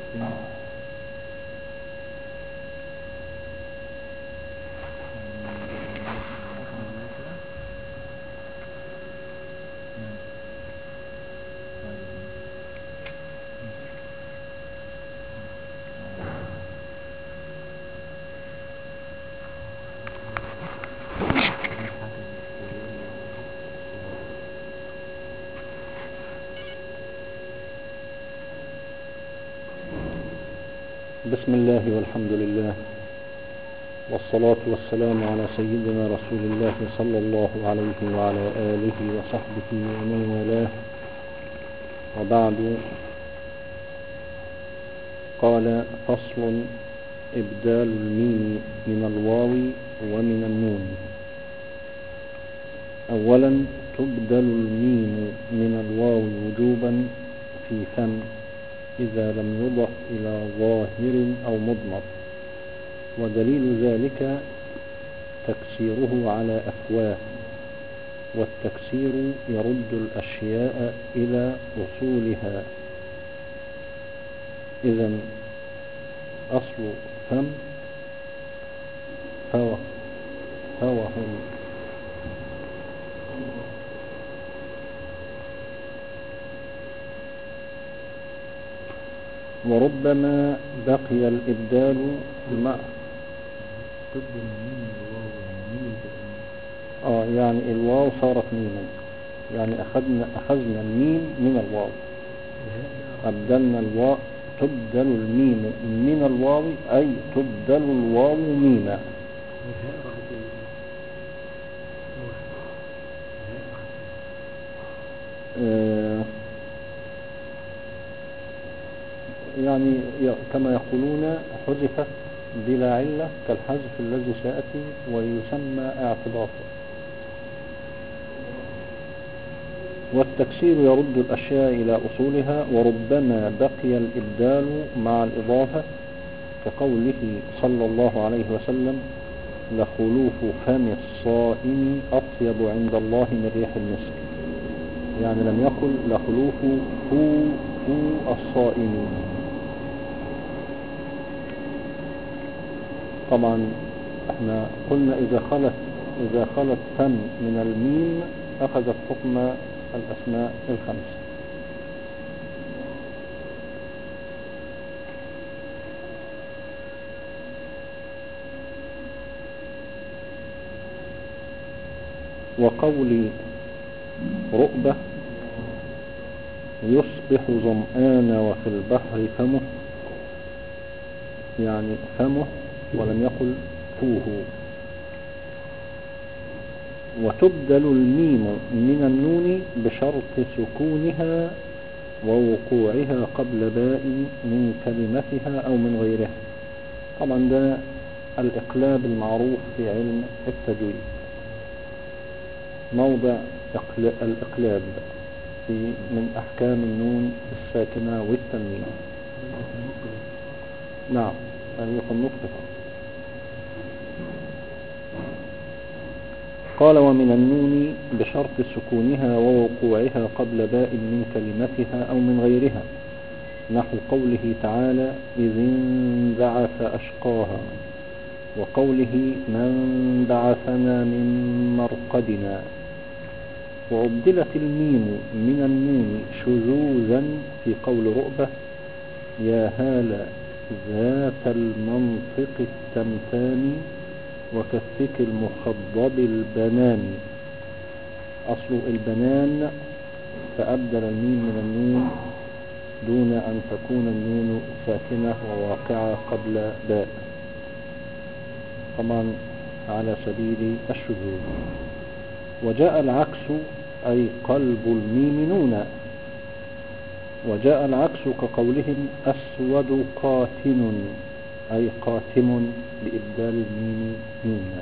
بسم الله والحمد لله والصلاة والسلام على سيدنا رسول الله صلى الله عليه وعلى آله وصحبه ومن والاه، وبعد. قال: فصل: إبدال الميم من الواو ومن النون. أولا، تبدل الميم من الواو وجوبا في فم إذا لم يضف إلى ظاهر أو مضمر، ودليل ذلك تكسيره على أفواه، والتكسير يرد الأشياء إلى أصولها. إذن أصل فم فوهم. وربما بقي الإبدال مع يعني الواو صارت ميما، يعني أخذنا الميم من الواو، أبدلنا الواو. تبدل الميم من الواو أي تبدل الواو ميما. يعني كما يقولون حذفت بلا علة كالحذف الذي سيأتي ويسمى اعتباطا. والتكسير يرد الأشياء إلى أصولها. وربما بقي الإبدال مع الإضافة كقوله صلى الله عليه وسلم: لخلوف فم الصائم أطيب عند الله من ريح المسك. يعني لم يقل لخلوف فو الصائم. طبعا احنا قلنا إذا خلت فم من الميم أخذت حكم الأسماء الخمسة. وقول رؤبة: يصبح ظمآن وفي البحر فمه، يعني فمه ولم يقل فوه. وتبدل الميم من النون بشرط سكونها ووقوعها قبل باء من كلمتها أو من غيرها. طبعا ده الإقلاب المعروف في علم التجويد، موضع الإقلاب من أحكام النون الساكنة والتنوين. نعم، في النطق. قال: ومن النون بشرط سكونها ووقوعها قبل باء من كلمتها أو من غيرها، نحو قوله تعالى: إذ انبعث أشقاها، وقوله: من بعثنا من مرقدنا. وعدلت الميم من النون شذوذا في قول رؤبة: يا هال ذات المنطق التمتام وكفك المخضب البنان. أصل البنان، فأبدل الميم من النون دون أن تكون النون ساكنة وواقعة قبل باء، طبعا على سبيل الشذوذ. وجاء العكس أي قلب الميم نونا. وجاء العكس كقولهم: أسود قاتن، أي قاتم، بإبدال الميم نونا.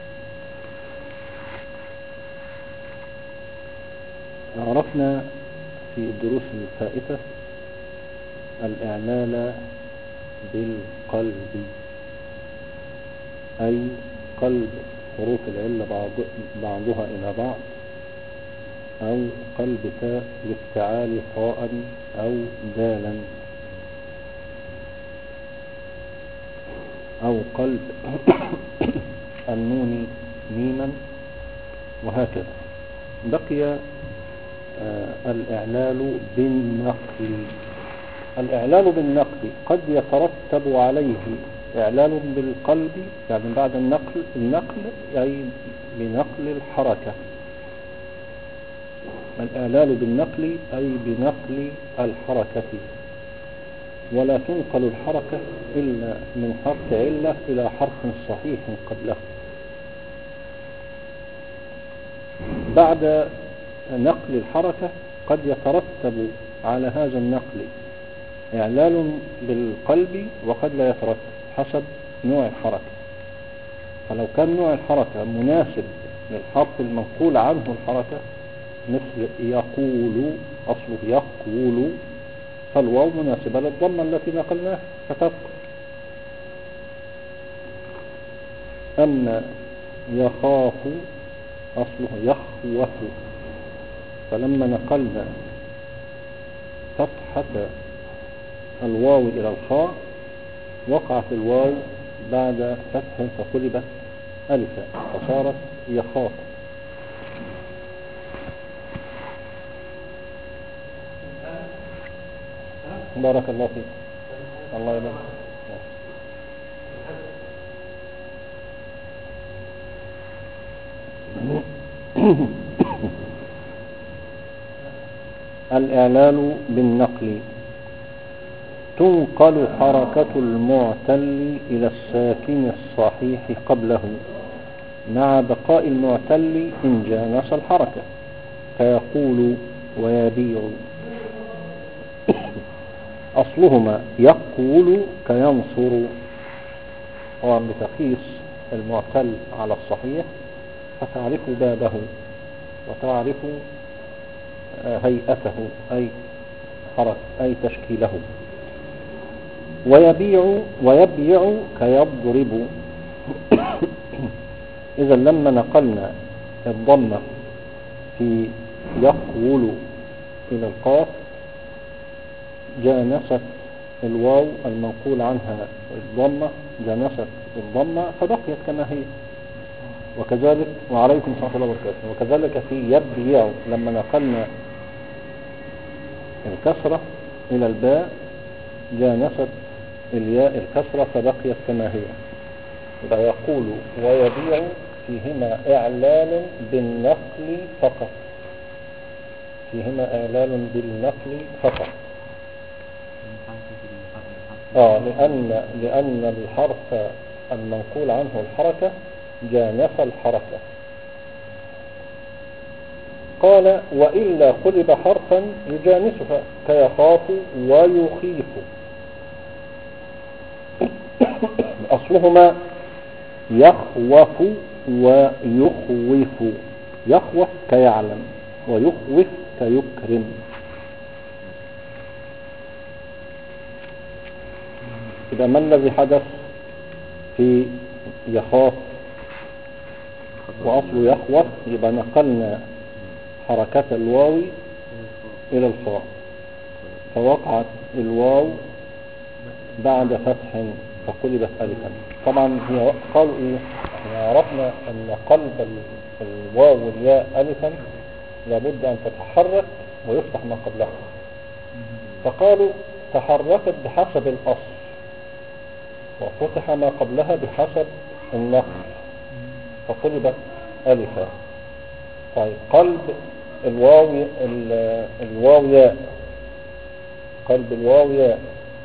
عرفنا في الدروس الفائتة الإعلال بالقلب، أي قلب حروف العلة بعضها إلى بعض، أو قلب تاء لافتعال طاء أو دالا. أو قلب النون ميما، وهكذا. بقي الإعلال بالنقل. الإعلال بالنقل قد يترتب عليه إعلال بالقلب، يعني بعد النقل أي بنقل الحركة. الإعلال بالنقل أي بنقل الحركة، ولا تنقل الحركة إلا من حرف علة إلى حرف صحيح قبله. بعد نقل الحركة قد يترتب على هذا النقل إعلال بالقلب، وقد لا يترتب حسب نوع الحركة. فلو كان نوع الحركة مناسب للحرف المنقول عنه الحركة، مثل يقول، أصله يقول، فالواو مناسبة للضمة التي نقلناها فتبقى. أما يخاف أصله يخوف، فلما نقلنا فتحة الواو إلى الخاء وقعت الواو بعد فتح فقلبت ألفا فصارت يخاف. بارك الله فيك. الله يبارك. الإعلال بالنقل: تنقل حركة المعتل إلى الساكن الصحيح قبله مع بقاء المعتل إن جانس الحركة، فيقول ويبيع. أصلهما يقول كينصر، طبعا بتقيس المعتل على الصحيح فتعرف بابه وتعرف هيئته أي حركة أي تشكيله. ويبيع كيضرب. إذا لما نقلنا الضمة في يقول إلى القاف جانست الواو المنقول عنها الضمة، جانست الضمة فبقيت كما هي. وكذلك وعليكم السلام ورحمة الله وبركاته. وكذلك في يبيع لما نقلنا الكسرة إلى الباء جانست الياء الكسرة فبقيت كما هي. يبقى يقول ويبيع فيهما إعلال بالنقل فقط، فيهما إعلال بالنقل فقط. لأن الحرف المنقول عنه الحركة جانس الحركة. قال وإلا قلب حرفا يجانسها كيخاف ويخيف. أصلهما يخوف ويخوف. يخوف كيعلم ويخوف كيكرم. إذا ما الذي حدث في يخاف وأصله يخوف؟ يبقى نقلنا حركة الواو إلى الفاء فوقعت الواو بعد فتح فقلبت ألفا. طبعا هي قالوا إيه؟ احنا عرفنا أن قلب الواو والياء ألفا لابد أن تتحرك ويفتح ما قبلها، فقالوا تحركت بحسب الأصل وفتح ما قبلها بحسب النقل فقلبت ألفا. طيب قلب الواو ياء، قلب الواو ياء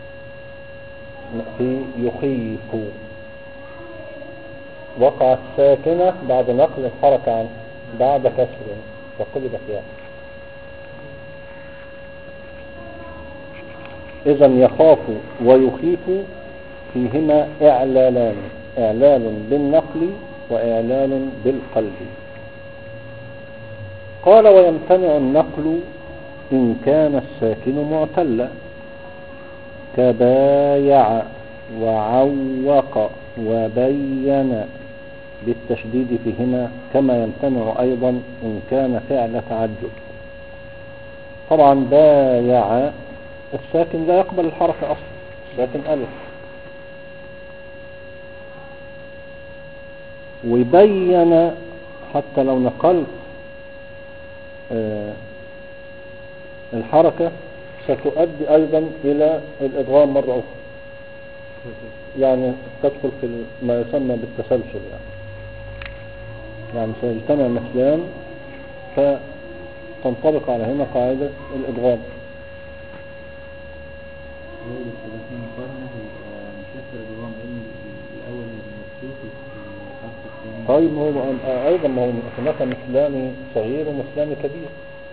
في يخيف وقعت ساكنة بعد نقل الحركة عنه بعد كسر فقلبت ياء. إذا يخاف ويخيف فيهما إعلالان: إعلال بالنقل وإعلال بالقلب. قال ويمتنع النقل إن كان الساكن معتلا كبايع وعوق وبين بالتشديد فيهما، كما يمتنع أيضا إن كان فعل تعجب. طبعا بايع الساكن لا يقبل الحركة أصلا، الساكن ألف، وبين حتى لو نقلت الحركة ستؤدي أيضا إلى الإدغام مرة أخرى، يعني تدخل في ما يسمى بالتسلسل، يعني سيجتمع مثلان فتنطبق على هنا قاعدة الإدغام. طيب ما هو أيضا ما هو هناك مثلان صغير ومثلان كبير،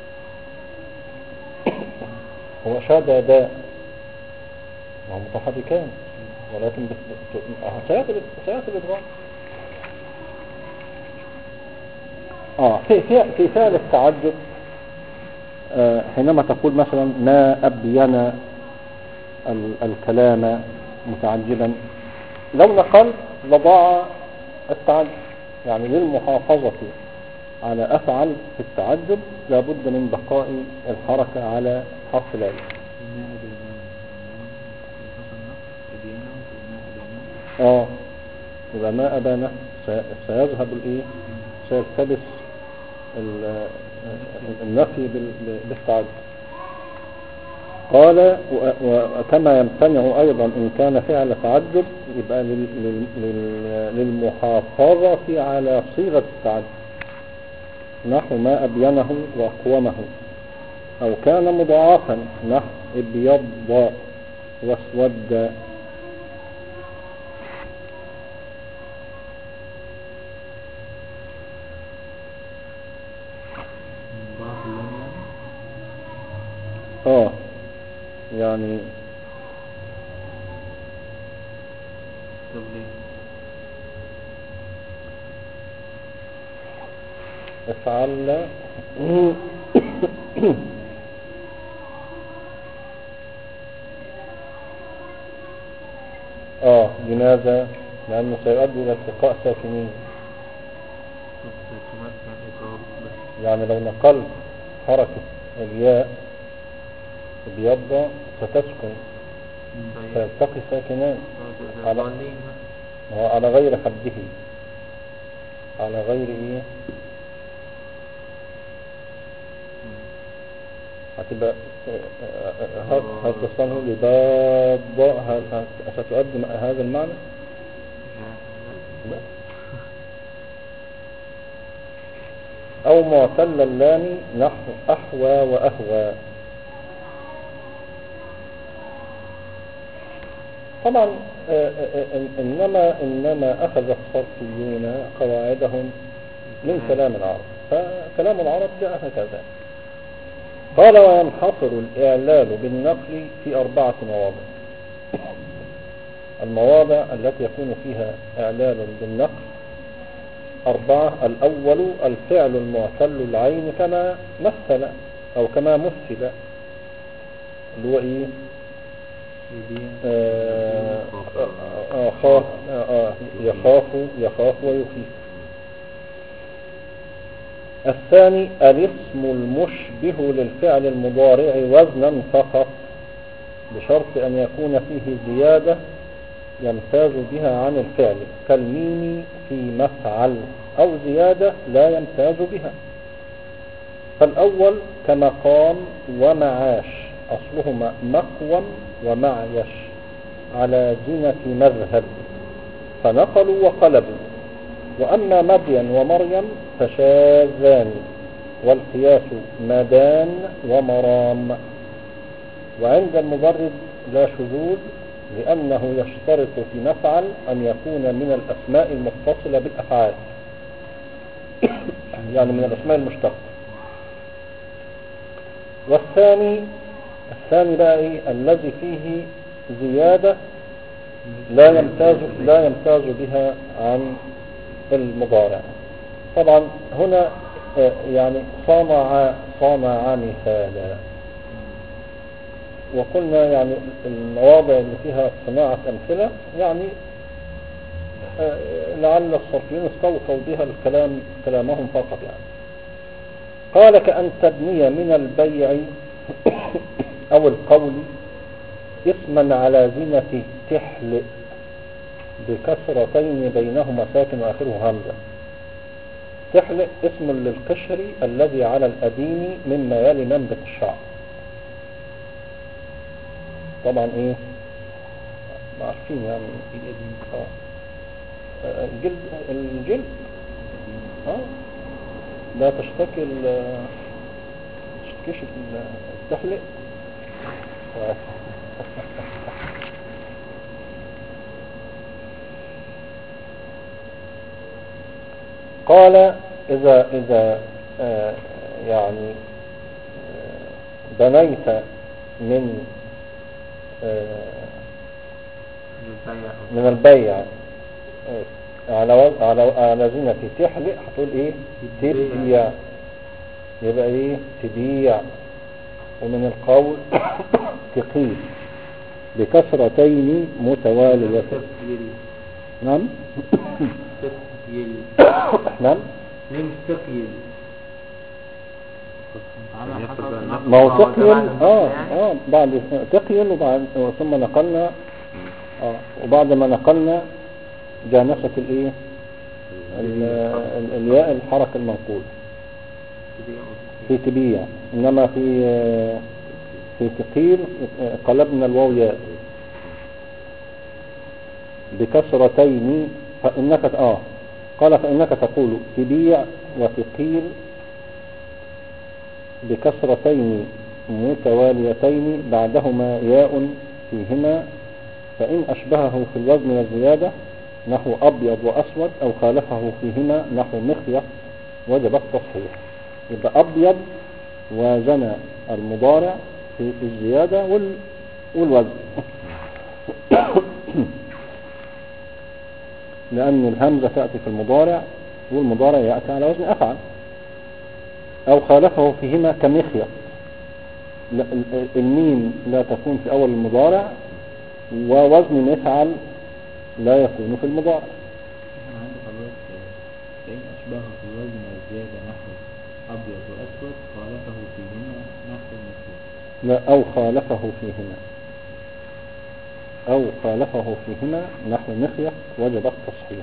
هو شدد وهو متحركان ولكن سيأتي الإدغام. في فعل التعجب حينما تقول مثلا ما أبين الكلام متعجبا، لو نقلت لضاع التعجب، يعني للمحافظة على أفعل في التعجب لابد من بقاء الحركة على حرف العين. يبقى ما أبانه سيذهب الإيه، سيلتبس النفي بالتعجب. قال وكما يمتنع أيضا إن كان فعل تعجب يبقى للمحافظة على صيغة التعجب، نحو ما أبينه وأقومه، أو كان مضاعفا نحو ابيض واسود. يعني افعل لماذا؟ لأنه سيؤدي إلى التقاء ساكنين، يعني لو نقلت حركة الياء ابيض ستسكن، سيلتقي ساكنان على غير حده، على غير ايه، هتبقى هتصنه لباب، ستؤدي هذا المعنى. او معتل اللام نحو احوى واهوى. طبعا انما اخذ الصرفيون قواعدهم من كلام العرب، فكلام العرب جاء هكذا. قال وينحصر الإعلال بالنقل في 4 مواضع. المواضع التي يكون فيها إعلال بالنقل 4. الأول الفعل المعتل العين كما مثل أو كما مثل، اللي هو إيه، يخاف ويخيف. الثاني الاسم المشبه للفعل المضارع وزنا فقط، بشرط أن يكون فيه زيادة يمتاز بها عن الفعل، كالميم في مفعل، أو زيادة لا يمتاز بها. فالأول كمقام ومعاش، أصلهما مقوم ومعيش، على زينة مذهب، فنقلوا وقلبوا. وأما مدين ومريم فشاذان، والقياس مدان ومرام. وعند المبرد لا شذوذ، لأنه يشترط في مفعل أن يكون من الأسماء المتصلة بالأفعال، يعني من الأسماء المشتقة. والثاني بقى إيه؟ الذي فيه زيادة لا يمتاز بها عن المضارع. طبعا هنا يعني صنع مثالا، وقلنا يعني المواضع اللي فيها صناعة أمثلة يعني لعل الصرفيين استوفوا بها كلامهم فقط. يعني قال كأن تبني من البيع أو القول اسما على زينة تحل، بكسرتين بينهما ساكن وآخره همزة. تحلق اسم للقشر الذي على الأديم مما يلي منبت الشعر. طبعا ايه عارفين يعني الجلد الجلد لا تشتكي تشتكيش التحلق. قال إذا يعني بنيت من البيع على زينة تحلق هتقول ايه تبيع، يبقى ايه تبيع. ومن القول تقيل بكسرتين متواليتين. نعم نعم ما هو تقيل بعد تقيل وبعد ثم نقلنا وبعد ما نقلنا جانست الايه الياء الحركة المنقول في تبيع، انما في تقيل قلبنا الواو ياء بكسرتين. فإنك قال فإنك تقول تبيع وتقيل بكسرتين متواليتين بعدهما ياء فيهما، فإن أشبهه في الوزن والزيادة نحو أبيض وأسود أو خالفه فيهما نحو مخيط وجب التصحيح. يبقى أبيض وزن المضارع في الزيادة والوزن لأن الهمزة تأتي في المضارع والمضارع يأتي على وزن أفعل. أو خالفه فيهما كمخيط، الميم لا تكون في أول المضارع ووزن مفعل لا يكون في المضارع. فإن أشبهه في الوزن والزيادة نحو أبيض وأسود خالفه فيهما نحو مخيط. لا أو خالفه فيهما نحو مخيط وجب التصحيح.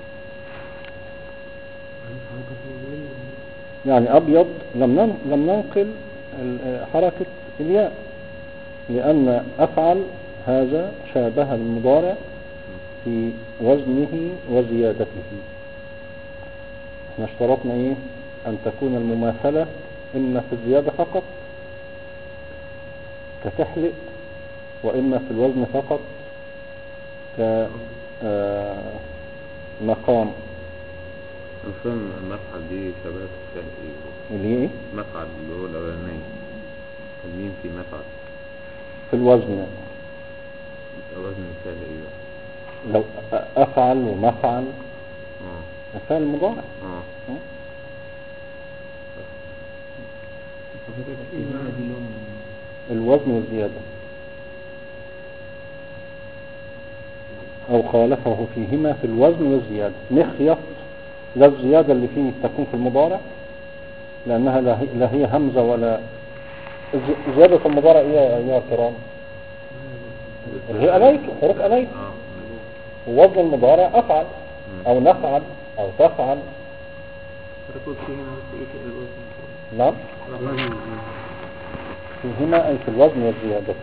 يعني أبيض لم ننقل حركة الياء لأن أفعل هذا شابه المضارع في وزنه وزيادته. احنا اشترطنا ايه أن تكون المماثلة إما في الزيادة فقط كتحلق، وإما في الوزن فقط كمقام. الفهم المفعل دي شباب ايه اللي هي مفعل اللي هو الأولاني الميم في مفعل في الوزن. الوزن مثال ايه لو أفعل ومفعل مثال المضارع الوزن والزيادة. أو خالفه فيهما في الوزن والزيادة. مخيط لا الزيادة اللي فيه تكون في المضارع لأنها لا هي همزة ولا زيادة المضارع ايه يا أيها الكرام اللي هي أليت حروف أليت. ووزن المضارع أفعل أو نفعل أو تفعل. نعم فيهما أي في الوزن والزيادة.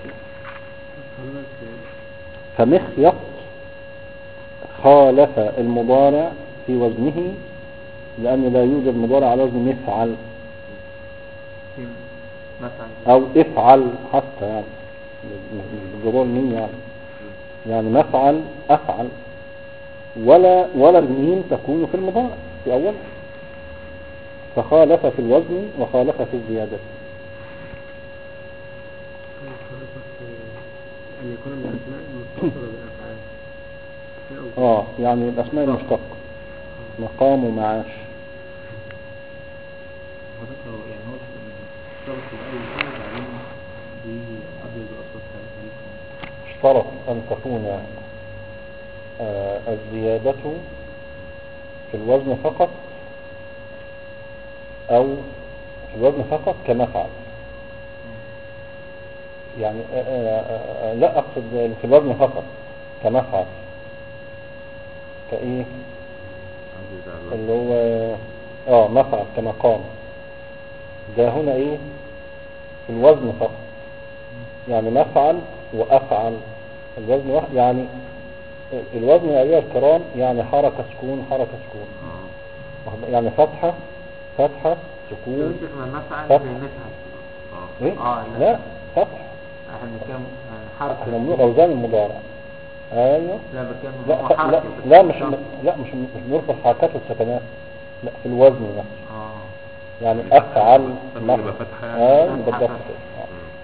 فمخيط خالف المضارع في وزنه لأن لا يوجد مضارع على وزن مفعل أو افعل حتى يعني بالجرور مين يعني مفعل أفعل ولا الميم تكون في المضارع في أول. فخالف في الوزن وخالف في الزيادة. أن يكون من الأسماء المتصلة بالأفعال يعني الأسماء المشتقة مقام ومعاش. يعني هو اشترط الأول كده بعدين دي أبيض وأسود ثلاثة. اشترط أن تكون الزيادة في الوزن فقط أو في الوزن فقط كمفعل. يعني لا أقصد في الوزن فقط كمفعل كايه عزيز على الوقت. اللي هو مفعل كما قام. ده هنا ايه في الوزن فقط، يعني مفعل وافعل الوزن واحد. يعني الوزن يا ايها الكرام يعني حركة سكون حركة سكون، يعني فتحة فتحة سكون شيخ ما مفعل فتح. زي مفعل. ايه لا. لا فتح، احنا بنتكلم احنا حركة. بنقول اوزان المضارع. ايوه لا بتكلم لا هو لا حركة لا بس. مش بنرفع حركات والسكنات، لا في الوزن نفسه. اه يعني الفتحة افعل الفتحة تبقى فتحة يعني. ايوه فتحة بالضبط فتحة. كده.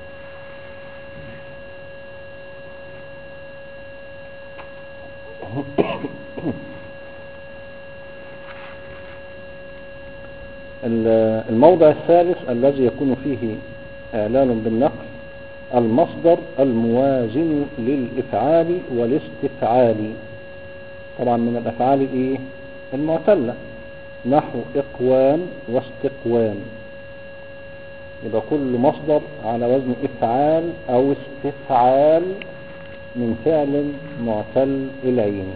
الموضع الثالث الذي يكون فيه إعلان بالنقل المصدر الموازن للإفعال والاستفعال، طبعا من الأفعال إيه المعتلة، نحو إقوام واستقوام. يبقى كل مصدر على وزن إفعال أو استفعال من فعل معتل العين.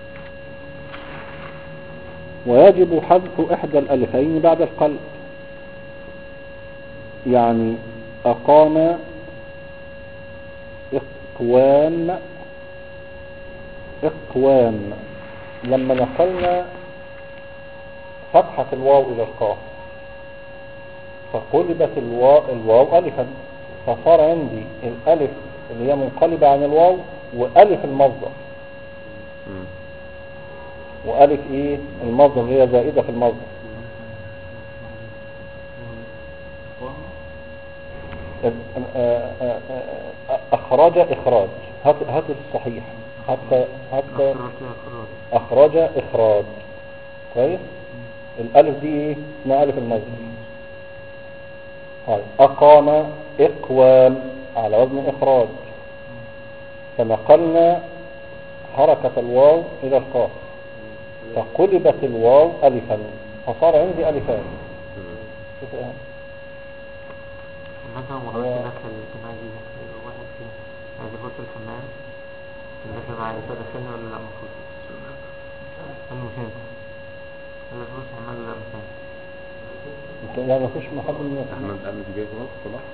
ويجب حذف إحدى الألفين بعد القلب، يعني أقام إقوام إقوام لما نقلنا فتحة الواو إلى القاف فقلبت الواو ألفا، فصار عندي الألف اللي هي منقلبة عن الواو وألف المصدر، وألف إيه المصدر اللي هي زائدة في المصدر. أخرج إخراج، هات الصحيح، حتى أخرج إخراج كويس. الألف دي إيه اسمها ألف المصدر. أقام إقوام على وزن إخراج، فنقلنا حركة الواو إلى القاف فقلبت الواو ألفا فصار عندي ألفان. شوف إيه مثلا مرات دخل الاجتماع دي واحد فيه عايز يخش الحمام دخل معايا فدخلني ولا لا مخش؟ قال له مش انت، قال له تخش الحمام ولا لا مش انت. لا ما فيش محد من الناس. احمد قال مش جاي خلاص صلاح.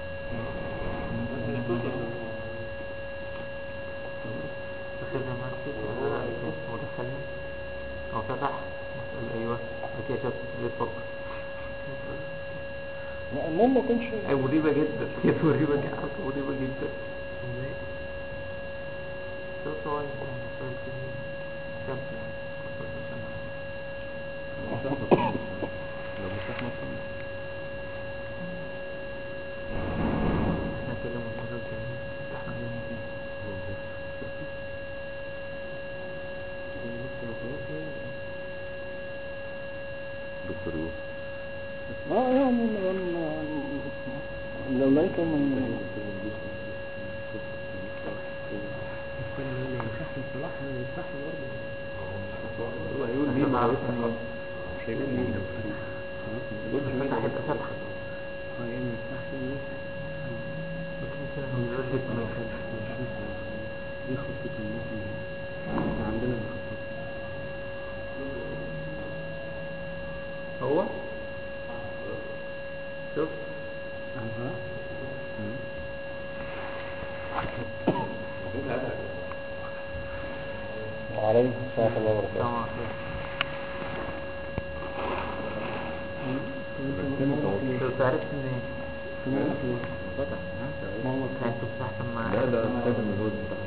دخلنا المسجد ولا لا مش انت، ودخلني او فتح قال ايوه اوكي شفت ليه اتفضل. المهم ما كنتش مريبة جدا كده، مريبة جدا مريبة جدا. ازاي؟ شو سؤال سؤال كبير شاب يعني 15 سنة. لو مفتاح مصر احنا كده منتظر كمان احنا جايين دكتور يوسف يعني لو لقيته من هو هيقول مين ما ما عرف يفتح مين. مش هيقول مين لو فتح خلاص ما يقولش مين فتح لو يبقى فتح. يعني يفتح لي لكن كده هو بيوجد من دي خطة الناس اللي احنا عندنا بنخطط. هو شوف اه عليه الصلاة الله وبركاته. طبعا شو تعرف ان فتح كان تفتح كما لا ده كتاب المجهود بتاع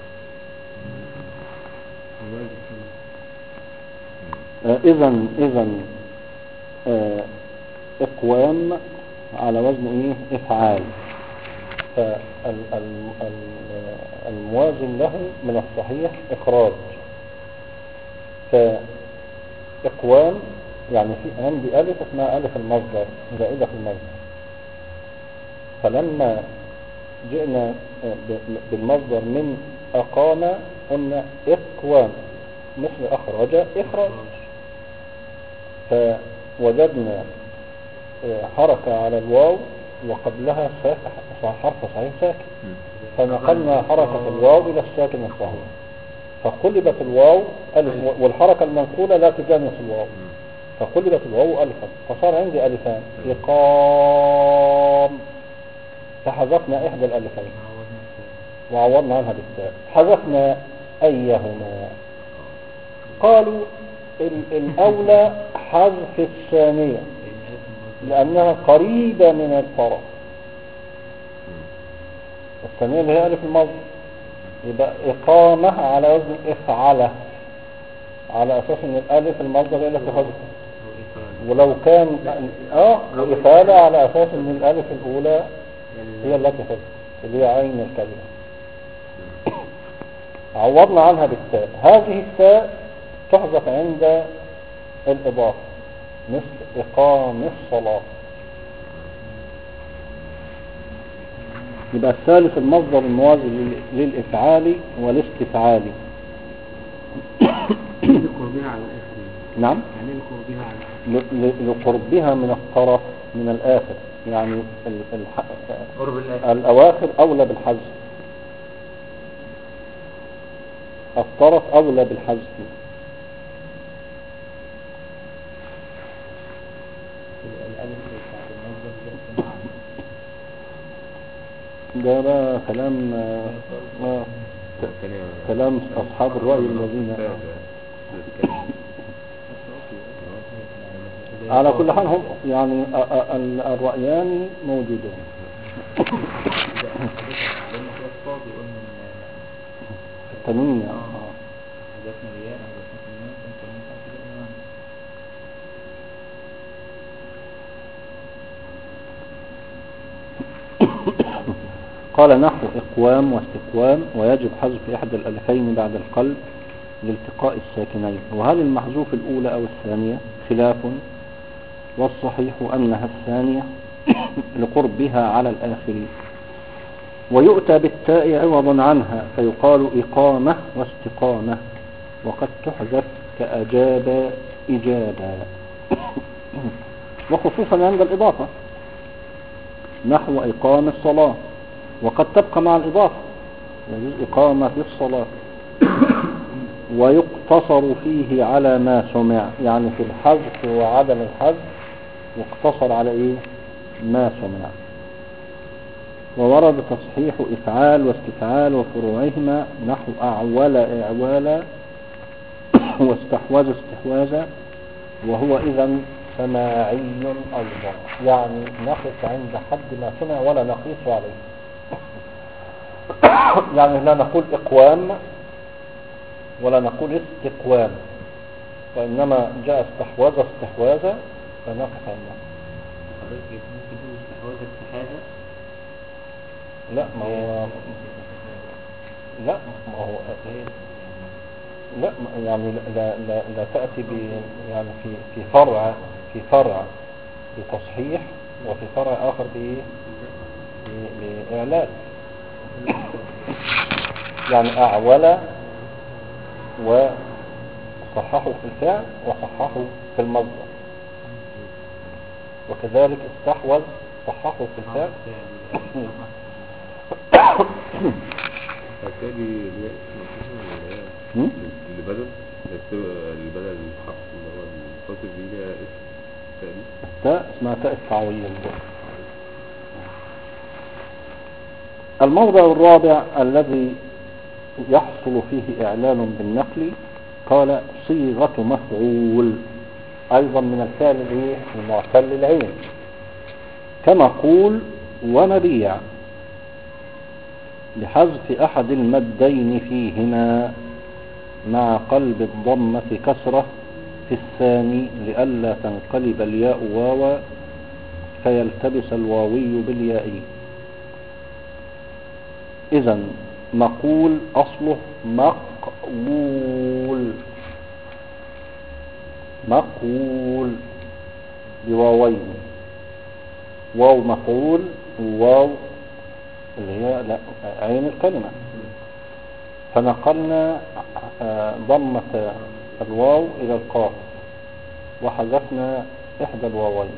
إذا إقوام على وزن إيه إفعال، فالموازن له من الصحيح إخراج. فإقوام يعني في عندي ألف اسمها ألف المصدر زائدة في المصدر، فلما جئنا بالمصدر من أقام قلنا إقوام مثل أخرج إخراج، فوجدنا حركة على الواو وقبلها حرف صحيح ساكن، فنقلنا حركة الواو إلى الساكن الصحيح فقلبت الواو ألف، والحركة المنقولة لا تجانس الواو، فقلبت الواو ألفا، فصار عندي ألفان، إقام، فحذفنا إحدى الألفين وعوضنا عنها بالتاء، حذفنا أيهما. قالوا الأولى حذف الثانية لأنها قريبة من الطرف، الثانية اللي هي ألف المصدر، يبقى إقامة على وزن إفعلة، على أساس أن الألف المصدر هي التي حذفت، ولو كان إفعالة على أساس أن الألف الأولى هي التي حذفت اللي هي عين الكلمة، عوضنا عنها بالتاء. هذه التاء تحذف عند الإضافة مثل إقام الصلاة. يبقى الثالث المصدر الموازي للإفعال والاستفعال. لقربها على الآخر. نعم، يعني لقربها على لقربها من الطرف من الآخر، يعني قرب الآخر. الأواخر أولى بالحذف، الطرف أولى بالحذف. ده كلام كلام أصحاب الرأي الذين على كل حال هم يعني الرأيان موجودان. التنوين يعني قال نحو إقوام واستقوام، ويجب حذف إحدى الألفين بعد القلب لالتقاء الساكنين. وهل المحذوف الأولى أو الثانية؟ خلاف، والصحيح أنها الثانية لقربها على الآخر، ويؤتى بالتاء عوضا عنها فيقال إقامة واستقامة، وقد تحذف كأجاب إجابة، وخصوصا عند الإضافة نحو إقام الصلاة، وقد تبقى مع الإضافة يجوز إقامة الصلاة، ويقتصر فيه على ما سمع، يعني في الحذف وعدم الحذف يقتصر على إيه؟ ما سمع. وورد تصحيح إفعال واستفعال وفروعهما نحو أعول إعوالا واستحوذ استحواذا، وهو إذن سماعي أيضا، يعني نقف عند حد ما سمع ولا نقيس عليه. يعني لا نقول إقوام ولا نقول استقوام، وإنما جاء استحواذ استحواذا فنقف عنده. لا ما هو لا ما هو لا يعني لا تأتي يعني في فرع بتصحيح، وفي فرع آخر بإعلان. يعني أعول وصححوا في الفعل وصححوا في المصدر، وكذلك استحوذ صححوا في الفعل. فبالتالي اللي بدل الحرف اللي هو الفاصل دي ليها اسم تاني، التاء اسمها تاء التعويض. الموضع الرابع الذي يحصل فيه إعلان بالنقل، قال صيغة مفعول، أيضا من الفعل المعتل العين، كما قول ونبيع، لحذف أحد المدين فيهما مع قلب الضمة كسرة في الثاني لئلا تنقلب الياء واوا فيلتبس الواوي بالياء. إذن مقول أصله مقول، مقول بواوين، واو مقول وواو اللي هي عين الكلمة، فنقلنا ضمة الواو إلى القاف وحذفنا إحدى الواوين.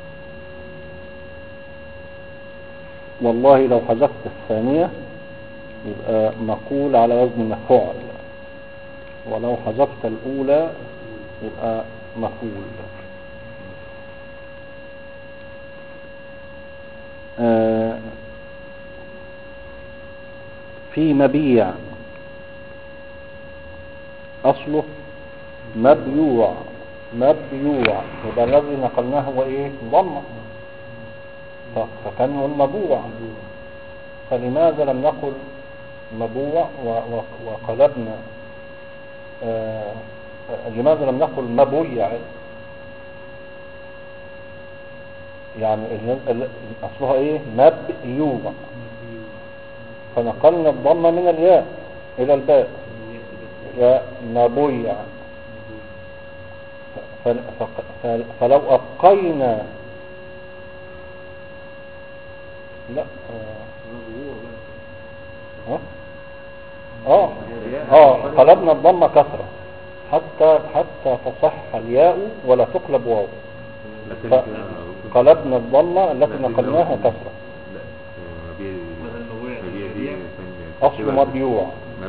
والله لو حذفت الثانية يبقى مقول على وزن مفعول، ولو حذفت الأولى يبقى مفعول. في مبيع أصله مبيوع، مبيوع يبقى الذي نقلناه هو ايه؟ ضمه، فكان يقول مبوع. فلماذا لم نقل مبوع وقلبنا لماذا لم نقل مبويع؟ يعني أصلها ايه؟ مبيوع، فنقلنا الضمة من الياء إلى الباء يا مبويع. فلو أبقينا لا قلبنا الضمة كسرة حتى تصح الياء ولا تقلب واو، قلبنا الضمة التي نقلناها كسرة. أصل مبيوع.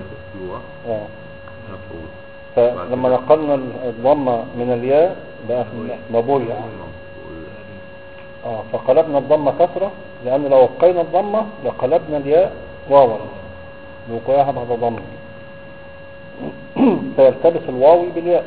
فلما نقلنا الضمة من الياء بقى مبويع. فقلبنا الضمة كسرة، لأن لو وقينا الضمة لقلبنا الياء واوا لوقياها بعد ضمة فيلتبس الواو بالياء.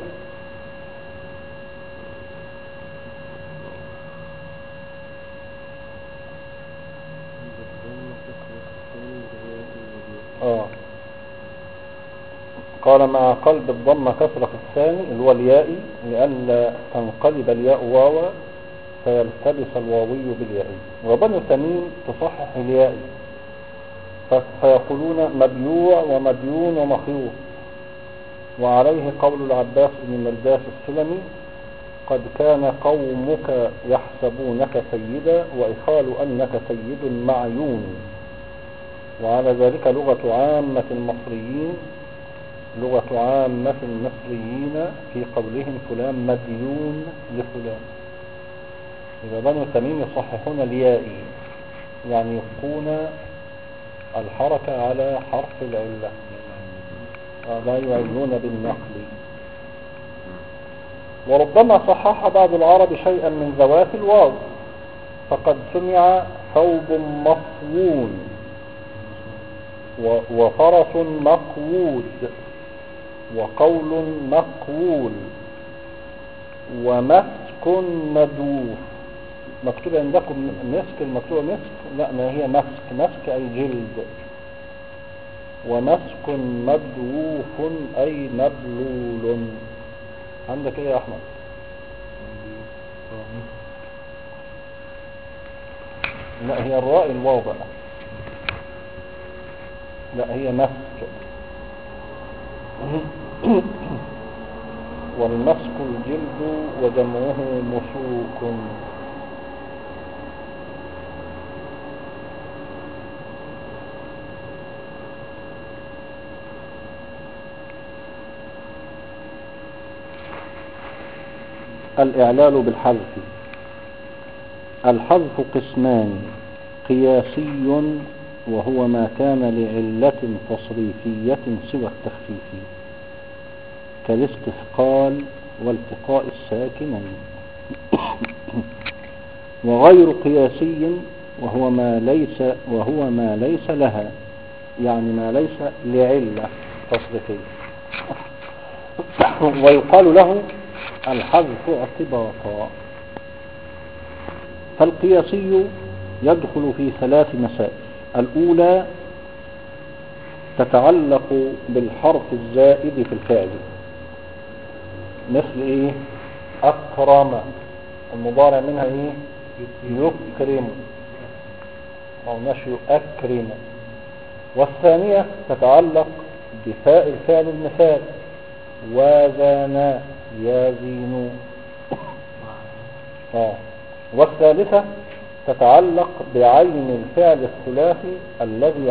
قال مع قلب الضمة كسرة في الثاني اللي هو الياء، لألا تنقلب الياء واوا فيلتبس الواوي بالياء. وبنو تميم تصحح الياء فيقولون مبيوع ومديون ومخيوط. وعليه قول العباس بن مرداس السلمي: قد كان قومك يحسبونك سيدا وإخال أنك سيد معيون. وعلى ذلك لغة عامة المصريين في قولهم فلان مديون لفلان. يبقى بنو تميم يصححون الياء، يعني يبقون الحركة على حرف العلة، لا يعلون بالنقل. وربما صحح بعض العرب شيئا من ذوات الواو، فقد سمع ثوب مصوون وفرس مقوود وقول مقول ومسك مدوف. مكتوب عندكم مسك، المكتوب مسك، لا ما هي مسك أي جلد. ومسك مدوف أي مبلول. عندك ايه يا أحمد؟ لا هي الراء الواو بقى، لا هي مسك. والمسك الجلد وجمعه مسوك. الإعلال بالحذف. الحذف قسمان: قياسي وهو ما كان لعلة تصريفية سوى التخفيف كالاستثقال والتقاء الساكنين. وغير قياسي وهو ما ليس لها، يعني ما ليس لعلة تصريفية، ويقال له الحذف اعتباطا. فالقياسي يدخل في 3 مسائل. الأولى تتعلق بالحرف الزائد في الفعل، مثل ايه؟ أكرم، المضارع منها ايه؟ يكرم، أو نشي أكرم. والثانية تتعلق بفاء الفعل المثال، وزن يزين. والثالثة تتعلق بعين الفعل الثلاثي الذي